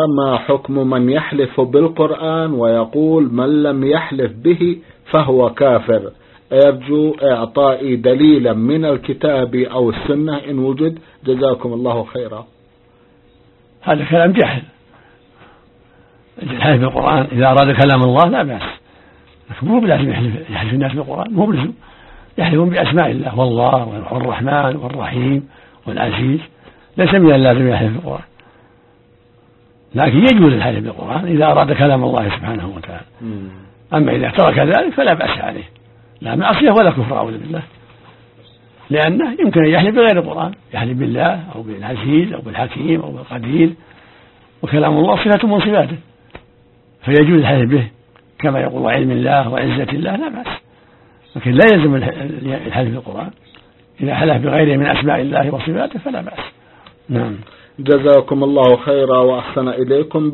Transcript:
ما حكم من يحلف بالقرآن ويقول من لم يحلف به فهو كافر؟ أرجو إعطائي دليلا من الكتاب أو السنة إن وجد، جزاكم الله خيرا. هذا كلام جهل. الحلف بالقرآن إذا أراد كلام الله لا بأس، لكن مو بلازم يحلف الناس بالقرآن، مو بلازم يحلفون بأسماء الله، والله والرحمن والرحيم والعزيز، ليس من اللازم يحلف بالقرآن، لكن يجوز الحلف بالقرآن إذا أراد كلام الله سبحانه وتعالى. أما إذا ترك ذلك فلا بأس عليه، لا معصية ولا كفر أعوذ بالله، لأنه يمكن أن يحلف بغير القرآن، يحلف بالله أو بالعزيز أو بالحكيم أو بالقدير، وكلام الله صفة من صفاته، فيجوز الحلف به كما يقول علم الله وعزة الله لا بأس، لكن لا يلزم الحلف بالقرآن. إذا حلف بغيره من أسماء الله وصفاته فلا بأس. نعم. جزاكم الله خيرا وأحسن إليكم.